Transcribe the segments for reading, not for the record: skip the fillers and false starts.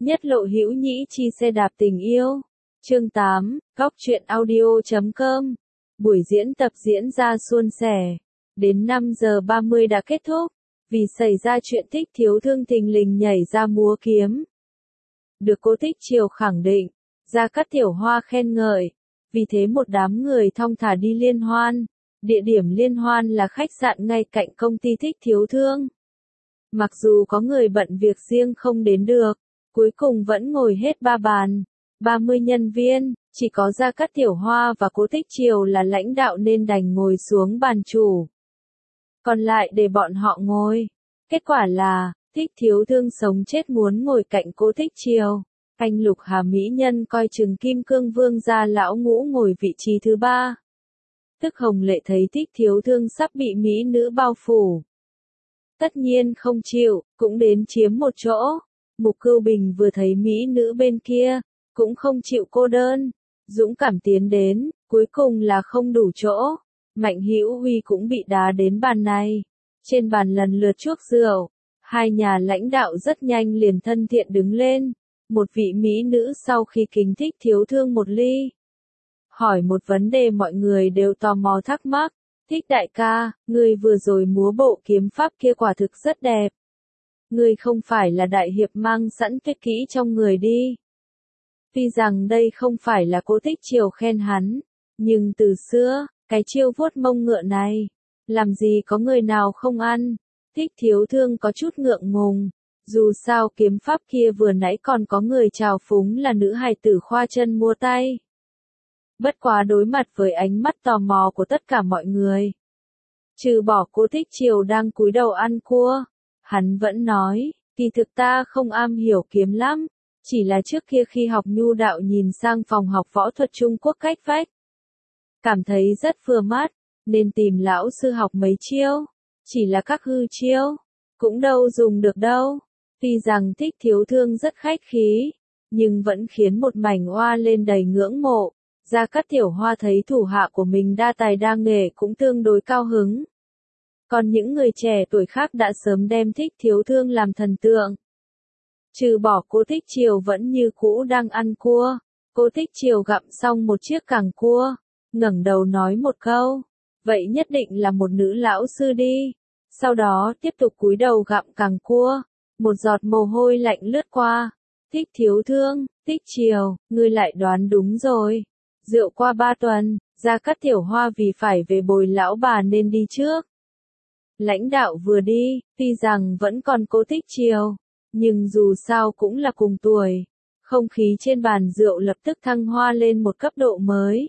Nhất lộ hữu nhĩ chi xe đạp tình yêu. Chương 8, Góc truyện audio.com. Buổi diễn tập diễn ra suôn sẻ. Đến 5 giờ 30 đã kết thúc. Vì xảy ra chuyện Thích Thiếu Thương thình lình nhảy ra múa kiếm. Được cô Thích Triều khẳng định, Gia Cát Tiểu Hoa khen ngợi. Vì thế một đám người thong thả đi liên hoan. Địa điểm liên hoan là khách sạn ngay cạnh công ty Thích Thiếu Thương. Mặc dù có người bận việc riêng không đến được, cuối cùng vẫn ngồi hết 3 bàn, 30 nhân viên, chỉ có Gia Cát Tiểu Hoa và Cố Thích Triều là lãnh đạo nên đành ngồi xuống bàn chủ. Còn lại để bọn họ ngồi. Kết quả là, Thích Thiếu Thương sống chết muốn ngồi cạnh Cố Thích Triều. Anh Lục Hà mỹ nhân coi chừng Kim Cương Vương gia lão ngũ ngồi vị trí thứ 3. Tức Hồng Lệ thấy Thích Thiếu Thương sắp bị mỹ nữ bao phủ. Tất nhiên không chịu, cũng đến chiếm một chỗ. Mục Cưu Bình vừa thấy mỹ nữ bên kia, cũng không chịu cô đơn, dũng cảm tiến đến, cuối cùng là không đủ chỗ. Mạnh Hữu Huy cũng bị đá đến bàn này. Trên bàn lần lượt chuốc rượu, hai nhà lãnh đạo rất nhanh liền thân thiện đứng lên. Một vị mỹ nữ sau khi kính Thích Thiếu Thương một ly, hỏi một vấn đề mọi người đều tò mò thắc mắc. Thích đại ca, ngươi vừa rồi múa bộ kiếm pháp kia quả thực rất đẹp. Ngươi không phải là đại hiệp mang sẵn tuyệt kỹ trong người đi. Tuy rằng đây không phải là Cố Thích Triều khen hắn, nhưng từ xưa, cái chiêu vuốt mông ngựa này, làm gì có người nào không ăn. Thích Thiếu Thương có chút ngượng ngùng, dù sao kiếm pháp kia vừa nãy còn có người trào phúng là nữ hài tử khoa chân múa tay. Bất quá đối mặt với ánh mắt tò mò của tất cả mọi người, trừ bỏ Cố Thích Triều đang cúi đầu ăn cua, hắn vẫn nói, kỳ thực ta không am hiểu kiếm lắm, chỉ là trước kia khi học nhu đạo nhìn sang phòng học võ thuật Trung Quốc cách vách. Cảm thấy rất vừa mắt, nên tìm lão sư học mấy chiêu, chỉ là các hư chiêu, cũng đâu dùng được đâu. Tuy rằng Thích Thiếu Thương rất khách khí, nhưng vẫn khiến một mảnh oa lên đầy ngưỡng mộ. Gia Cát Tiểu Hoa thấy thủ hạ của mình đa tài đa nghệ cũng tương đối cao hứng. Còn những người trẻ tuổi khác đã sớm đem Thích Thiếu Thương làm thần tượng. Trừ bỏ Cố Thích Triều vẫn như cũ đang ăn cua. Cố Thích Triều gặm xong một chiếc càng cua, ngẩng đầu nói một câu, vậy nhất định là một nữ lão sư đi. Sau đó tiếp tục cúi đầu gặm càng cua, một giọt mồ hôi lạnh lướt qua. Thích Thiếu Thương, Thích Triều, ngươi lại đoán đúng rồi. Rượu qua 3 tuần, Gia Cát Tiểu Hoa vì phải về bồi lão bà nên đi trước. Lãnh đạo vừa đi, tuy rằng vẫn còn Cố Thích Triều, nhưng dù sao cũng là cùng tuổi. Không khí trên bàn rượu lập tức thăng hoa lên một cấp độ mới.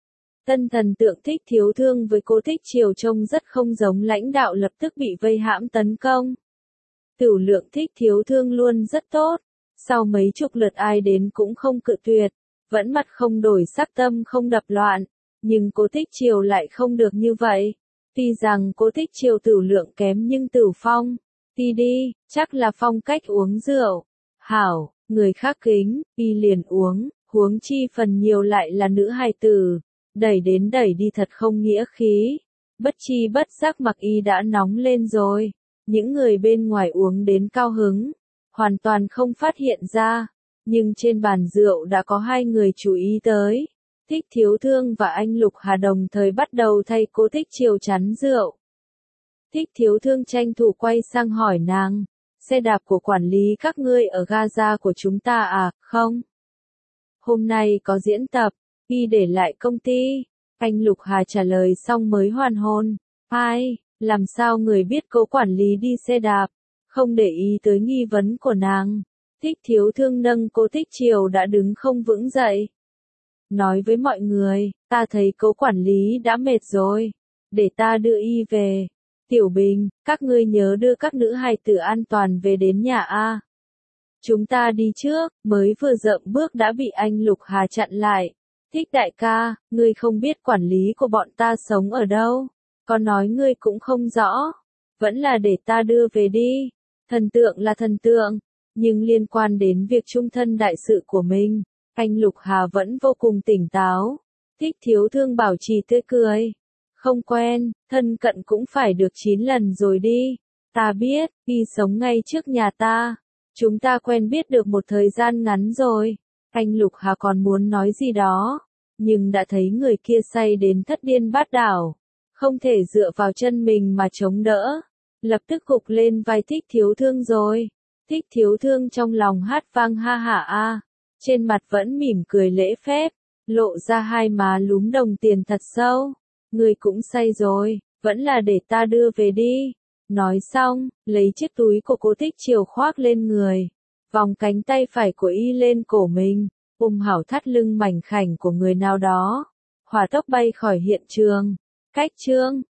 Tân thần tượng Thích Thiếu Thương với Cố Thích Triều trông rất không giống lãnh đạo lập tức bị vây hãm tấn công. Tửu lượng Thích Thiếu Thương luôn rất tốt, sau mấy chục lượt ai đến cũng không cự tuyệt, vẫn mặt không đổi sắc tâm không đập loạn, nhưng Cố Thích Triều lại không được như vậy. Tuy rằng Cố Thích Triều tửu lượng kém nhưng tửu phong, ti đi, chắc là phong cách uống rượu. Hảo, người khác kính, y liền uống, huống chi phần nhiều lại là nữ hài tử, đẩy đến đẩy đi thật không nghĩa khí. Bất chi bất giác mặc y đã nóng lên rồi, những người bên ngoài uống đến cao hứng, hoàn toàn không phát hiện ra. Nhưng trên bàn rượu đã có hai người chú ý tới. Thích Thiếu Thương và anh Lục Hà đồng thời bắt đầu thay Cố Thích Triều chắn rượu. Thích Thiếu Thương tranh thủ quay sang hỏi nàng, xe đạp của quản lý các ngươi ở Gaza của chúng ta à, không? Hôm nay có diễn tập, y để lại công ty. Anh Lục Hà trả lời xong mới hoàn hồn. Ai, làm sao người biết Cố quản lý đi xe đạp, không để ý tới nghi vấn của nàng. Thích Thiếu Thương nâng Cố Thích Triều đã đứng không vững dậy. Nói với mọi người, ta thấy Cố quản lý đã mệt rồi, để ta đưa y về. Tiểu Bình, các ngươi nhớ đưa các nữ hài tử an toàn về đến nhà a. Chúng ta đi trước, mới vừa dậm bước đã bị anh Lục Hà chặn lại. Thích đại ca, ngươi không biết quản lý của bọn ta sống ở đâu, có nói ngươi cũng không rõ, vẫn là để ta đưa về đi. Thần tượng là thần tượng, nhưng liên quan đến việc trung thân đại sự của mình, anh Lục Hà vẫn vô cùng tỉnh táo. Thích Thiếu Thương bảo trì tươi cười. Không quen, thân cận cũng phải được 9 lần rồi đi. Ta biết, y sống ngay trước nhà ta. Chúng ta quen biết được một thời gian ngắn rồi. Anh Lục Hà còn muốn nói gì đó, nhưng đã thấy người kia say đến thất điên bát đảo, không thể dựa vào chân mình mà chống đỡ, lập tức gục lên vai Thích Thiếu Thương rồi. Thích Thiếu Thương trong lòng hát vang ha hả a, trên mặt vẫn mỉm cười lễ phép, lộ ra hai má lúm đồng tiền thật sâu. Người cũng say rồi, vẫn là để ta đưa về đi. Nói xong, lấy chiếc túi của cô Thích Triều khoác lên người, vòng cánh tay phải của y lên cổ mình, hảo thắt lưng mảnh khảnh của người nào đó, hỏa tốc bay khỏi hiện trường. Cách chương